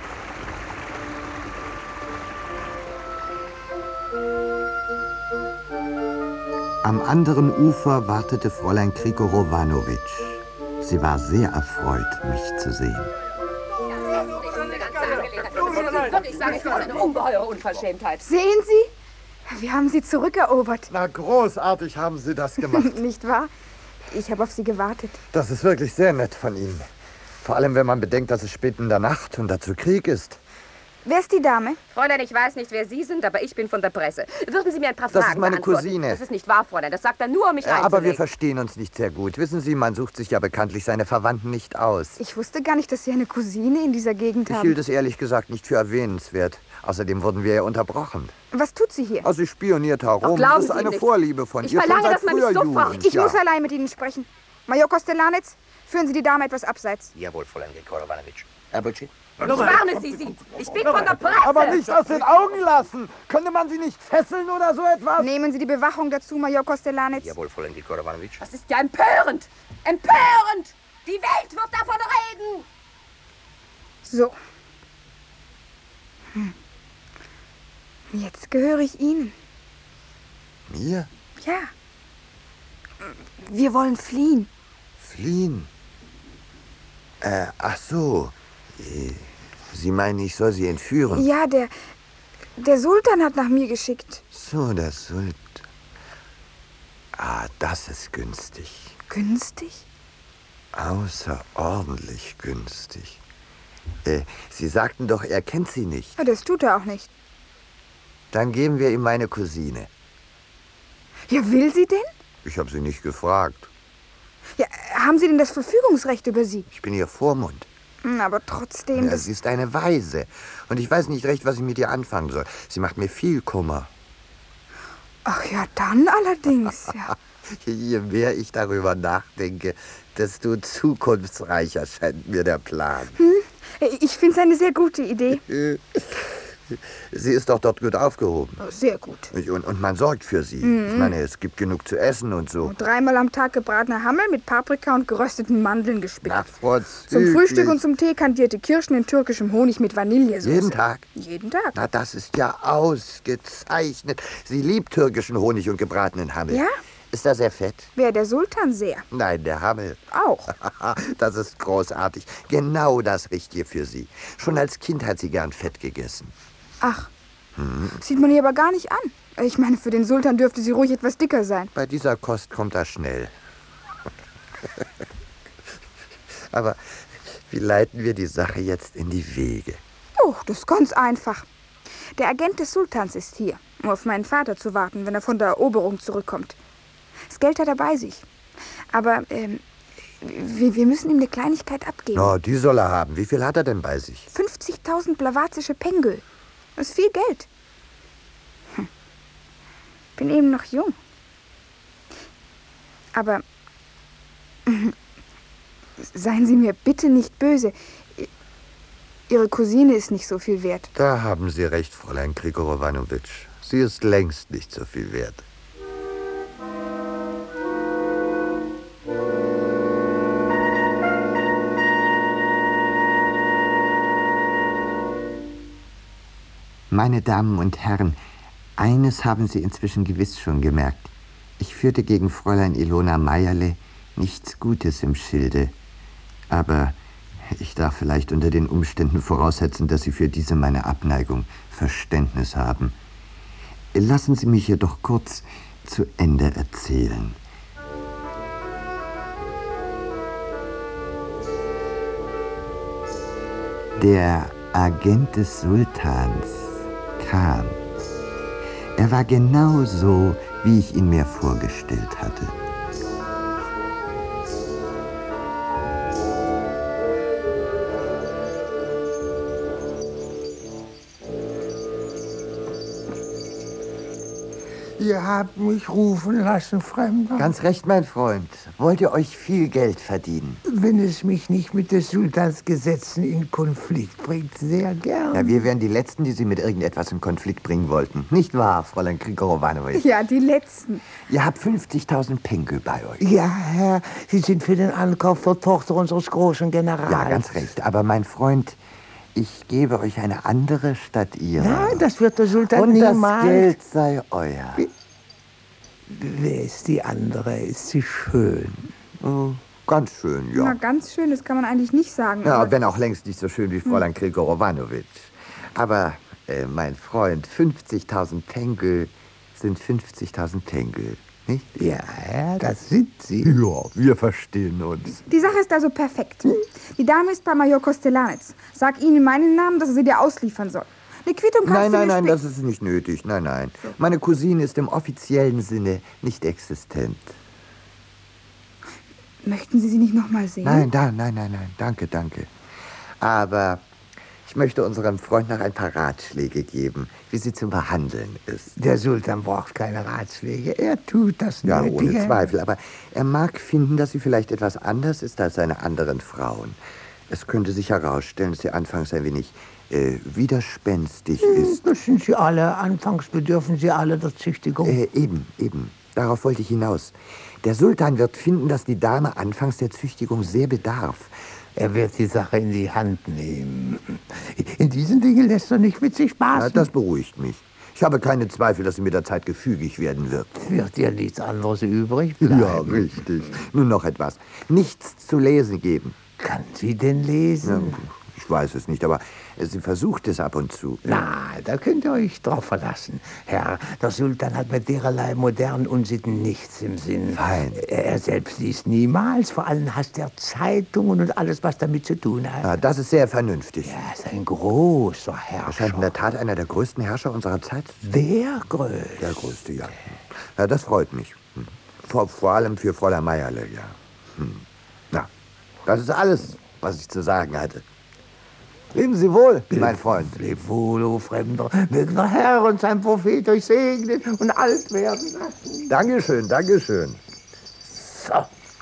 Am anderen Ufer wartete Fräulein Krikorowanowitsch. Sie war sehr erfreut, mich zu sehen. Wirklich, sage ich, das ist eine ungeheure Unverschämtheit. Sehen Sie? Wir haben sie zurückerobert. Na, großartig haben Sie das gemacht. Nicht wahr? Ich habe auf Sie gewartet. Das ist wirklich sehr nett von Ihnen. Vor allem, wenn man bedenkt, dass es spät in der Nacht und dazu Krieg ist. Wer ist die Dame? Fräulein, ich weiß nicht, wer Sie sind, aber ich bin von der Presse. Würden Sie mir ein paar Fragen Das ist meine beantworten? Cousine. Das ist nicht wahr, Fräulein. Das sagt er nur, um mich einzulegen. Aber wir verstehen uns nicht sehr gut. Wissen Sie, man sucht sich ja bekanntlich seine Verwandten nicht aus. Ich wusste gar nicht, dass Sie eine Cousine in dieser Gegend Ich haben. hielt es ehrlich gesagt nicht für erwähnenswert. Außerdem wurden wir ja unterbrochen. Was tut sie hier? Also sie spioniert herum. glauben Das ist Sie eine nicht. Vorliebe von Ich ihr. verlange, schon seit dass man mich früher sofort... Jugend, Ich ja. muss allein mit Ihnen sprechen. Major Kostelanitz, führen Sie die Dame etwas abseits. Jawohl, Fräulein Krikorowanowitsch. Herr Butchi? Ich warne Sie. Ich bin von der Presse. Aber nicht aus den Augen lassen. Könnte man Sie nicht fesseln oder so etwas? Nehmen Sie die Bewachung dazu, Major Kostelanitz. Jawohl, Fräulein Krikorowanowitsch. Das ist ja empörend. Empörend. Die Welt wird davon reden. So. Jetzt gehöre ich Ihnen. Mir? Ja. Wir wollen fliehen. Fliehen? Ach so. Sie meinen, ich soll Sie entführen? Ja, der Sultan hat nach mir geschickt. So, der Sultan. Ah, das ist günstig. Günstig? Außerordentlich günstig. Sie sagten doch, er kennt Sie nicht. Ja, das tut er auch nicht. Dann geben wir ihm meine Cousine. Ja, will sie denn? Ich habe sie nicht gefragt. Ja, haben Sie denn das Verfügungsrecht über sie? Ich bin ihr Vormund. Aber trotzdem... Ja, sie ist eine Waise. Und ich weiß nicht recht, was ich mit ihr anfangen soll. Sie macht mir viel Kummer. Ach ja, dann allerdings. Ja. Je mehr ich darüber nachdenke, desto zukunftsreicher scheint mir der Plan. Ich finde es eine sehr gute Idee. Sie ist doch dort gut aufgehoben. Sehr gut. Und man sorgt für sie. Ich meine, es gibt genug zu essen und so. 3-mal am Tag gebratener Hammel mit Paprika und gerösteten Mandeln gespickt. Ach, vorzüglich. Zum Frühstück und zum Tee kandierte Kirschen in türkischem Honig mit Vanillesoße. Jeden Tag? Jeden Tag. Na, das ist ja ausgezeichnet. Sie liebt türkischen Honig und gebratenen Hammel. Ja? Ist er sehr fett? Wer, der Sultan sehr. Nein, der Hammel. Auch. Das ist großartig. Genau das Richtige für sie. Schon als Kind hat sie gern Fett gegessen. Ach, sieht man ihr aber gar nicht an. Ich meine, für den Sultan dürfte sie ruhig etwas dicker sein. Bei dieser Kost kommt er schnell. Aber wie leiten wir die Sache jetzt in die Wege? Oh, das ist ganz einfach. Der Agent des Sultans ist hier, um auf meinen Vater zu warten, wenn er von der Eroberung zurückkommt. Das Geld hat er bei sich. Aber wir müssen ihm eine Kleinigkeit abgeben. Oh, die soll er haben. Wie viel hat er denn bei sich? 50.000 blawazische Pengö. Das ist viel Geld. Bin eben noch jung. Aber seien Sie mir bitte nicht böse. Ihre Cousine ist nicht so viel wert. Da haben Sie recht, Fräulein Krikorowanowitsch. Sie ist längst nicht so viel wert. Meine Damen und Herren, eines haben Sie inzwischen gewiss schon gemerkt. Ich führte gegen Fräulein Ilona Meierle nichts Gutes im Schilde. Aber ich darf vielleicht unter den Umständen voraussetzen, dass Sie für diese meine Abneigung Verständnis haben. Lassen Sie mich jedoch kurz zu Ende erzählen. Der Agent des Sultans kam. Er war genau so, wie ich ihn mir vorgestellt hatte. Ihr habt mich rufen lassen, Fremder. Ganz recht, mein Freund. Wollt ihr euch viel Geld verdienen? Wenn es mich nicht mit des Sultans Gesetzen in Konflikt bringt, sehr gern. Ja, wir wären die Letzten, die Sie mit irgendetwas in Konflikt bringen wollten. Nicht wahr, Fräulein Krikorowanowitsch? Ja, die Letzten. Ihr habt 50.000 Pengö bei euch. Ja, Herr, Sie sind für den Ankauf der Tochter unseres großen Generals. Ja, ganz recht. Aber mein Freund, ich gebe euch eine andere statt ihrer. Nein, das wird der Sultan Und niemals. das Geld sei euer. Wer ist die andere? Ist sie schön? Ganz schön, ja. Na, ganz schön, das kann man eigentlich nicht sagen. Ja, aber wenn auch längst nicht so schön wie Fräulein Grigorowanovic. Aber, mein Freund, 50.000 Tengel sind 50.000 Tengel, nicht? Ja, das sind sie. Ja, wir verstehen uns. Die Sache ist also perfekt. Die Dame ist bei Major Kostelanitz. Sag ihnen in meinen Namen, dass er sie dir ausliefern soll. Eine Quittung kannst Nein, das ist nicht nötig. Nein. So. Meine Cousine ist im offiziellen Sinne nicht existent. Möchten Sie sie nicht noch mal sehen? Nein. Danke. Aber ich möchte unserem Freund noch ein paar Ratschläge geben, wie sie zu behandeln ist. Der Sultan braucht keine Ratschläge. Er tut das ja, Nötige. Ohne Zweifel. Aber er mag finden, dass sie vielleicht etwas anders ist als seine anderen Frauen. Es könnte sich herausstellen, dass sie anfangs ein wenig widerspenstig ist. Das sind sie alle. Anfangs bedürfen sie alle der Züchtigung. Eben. Darauf wollte ich hinaus. Der Sultan wird finden, dass die Dame anfangs der Züchtigung sehr bedarf. Er wird die Sache in die Hand nehmen. In diesen Dingen lässt er nicht mit sich spaßen. Ja, das beruhigt mich. Ich habe keine Zweifel, dass sie mit der Zeit gefügig werden wird. Wird dir nichts anderes übrig bleiben? Ja, richtig. Nun noch etwas. Nichts zu lesen geben. Kann sie denn lesen? Ja, ich weiß es nicht, aber sie versucht es ab und zu. Na, da könnt ihr euch drauf verlassen. Herr, der Sultan hat mit dererlei modernen Unsitten nichts im Sinn. Fein. Er selbst liest niemals. Vor allem hasst er Zeitungen und alles, was damit zu tun hat. Ja, das ist sehr vernünftig. Er ist ein großer Herrscher. Er scheint in der Tat einer der größten Herrscher unserer Zeit. Der größte? Der größte, ja. Ja, das freut mich. Vor allem für Fräulein Meierle, ja. Na, das ist alles, was ich zu sagen hatte. Leben Sie wohl, mein Freund. Leb wohl, o Fremder. Mögen der Herr und sein Prophet euch segnen und alt werden lassen. Dankeschön. So.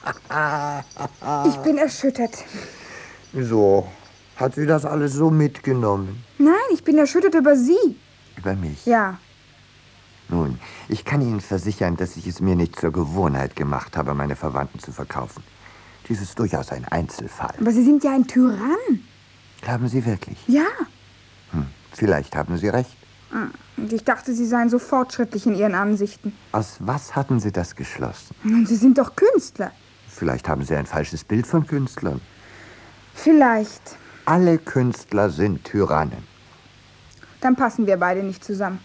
Ich bin erschüttert. Wieso? Hat sie das alles so mitgenommen? Nein, ich bin erschüttert über Sie. Über mich? Ja. Nun, ich kann Ihnen versichern, dass ich es mir nicht zur Gewohnheit gemacht habe, meine Verwandten zu verkaufen. Dies ist durchaus ein Einzelfall. Aber Sie sind ja ein Tyrann. Glauben Sie wirklich? Ja. Vielleicht haben Sie recht. Und ich dachte, Sie seien so fortschrittlich in Ihren Ansichten. Aus was hatten Sie das geschlossen? Und Sie sind doch Künstler. Vielleicht haben Sie ein falsches Bild von Künstlern. Vielleicht. Alle Künstler sind Tyrannen. Dann passen wir beide nicht zusammen.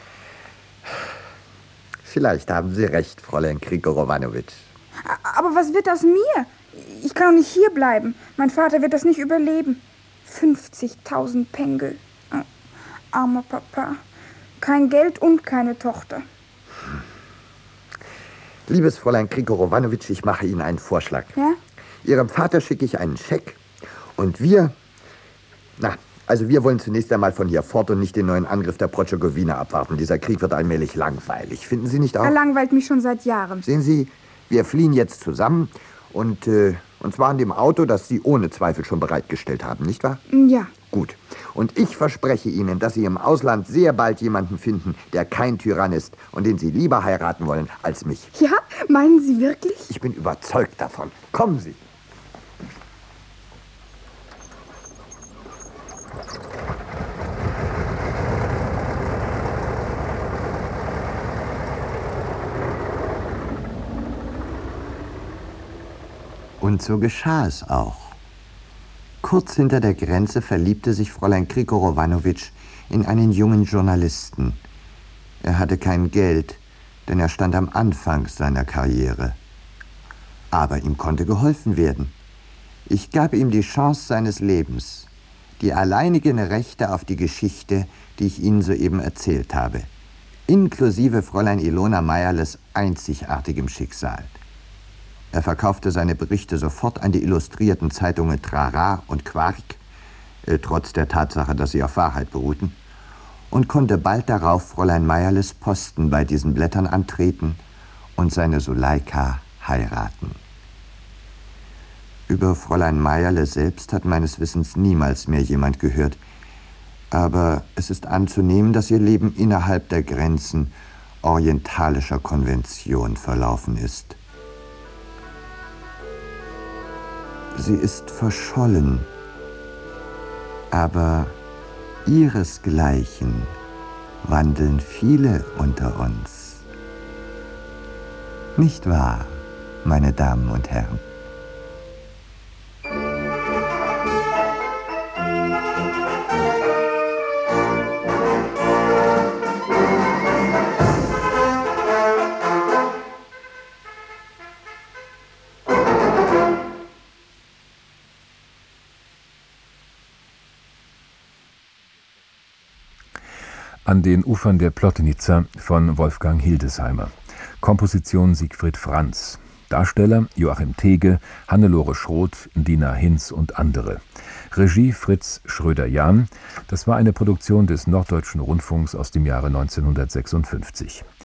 Vielleicht haben Sie recht, Fräulein Grigorowanovic. Aber was wird aus mir? Ich kann doch nicht hier bleiben. Mein Vater wird das nicht überleben. 50.000 Pengel. Oh, armer Papa. Kein Geld und keine Tochter. Liebes Fräulein Grigorowanovic, ich mache Ihnen einen Vorschlag. Ja? Ihrem Vater schicke ich einen Scheck und wir wollen zunächst einmal von hier fort und nicht den neuen Angriff der Protschogowina abwarten. Dieser Krieg wird allmählich langweilig. Finden Sie nicht auch? Er langweilt mich schon seit Jahren. Sehen Sie, wir fliehen jetzt zusammen und zwar in dem Auto, das Sie ohne Zweifel schon bereitgestellt haben, nicht wahr? Ja. Gut. Und ich verspreche Ihnen, dass Sie im Ausland sehr bald jemanden finden, der kein Tyrann ist und den Sie lieber heiraten wollen als mich. Ja? Meinen Sie wirklich? Ich bin überzeugt davon. Kommen Sie. Und so geschah es auch. Kurz hinter der Grenze verliebte sich Fräulein Grigorowanovic in einen jungen Journalisten. Er hatte kein Geld, denn er stand am Anfang seiner Karriere. Aber ihm konnte geholfen werden. Ich gab ihm die Chance seines Lebens, die alleinigen Rechte auf die Geschichte, die ich Ihnen soeben erzählt habe, inklusive Fräulein Ilona Meierles einzigartigem Schicksal. Er verkaufte seine Berichte sofort an die illustrierten Zeitungen Trara und Quark, trotz der Tatsache, dass sie auf Wahrheit beruhten, und konnte bald darauf Fräulein Meierles Posten bei diesen Blättern antreten und seine Suleika heiraten. Über Fräulein Meierle selbst hat meines Wissens niemals mehr jemand gehört, aber es ist anzunehmen, dass ihr Leben innerhalb der Grenzen orientalischer Konvention verlaufen ist. Sie ist verschollen, aber ihresgleichen wandeln viele unter uns. Nicht wahr, meine Damen und Herren? An den Ufern der Plotnitzer von Wolfgang Hildesheimer. Komposition Siegfried Franz. Darsteller Joachim Tege, Hannelore Schroth, Dina Hinz und andere. Regie Fritz Schröder-Jahn. Das war eine Produktion des Norddeutschen Rundfunks aus dem Jahre 1956.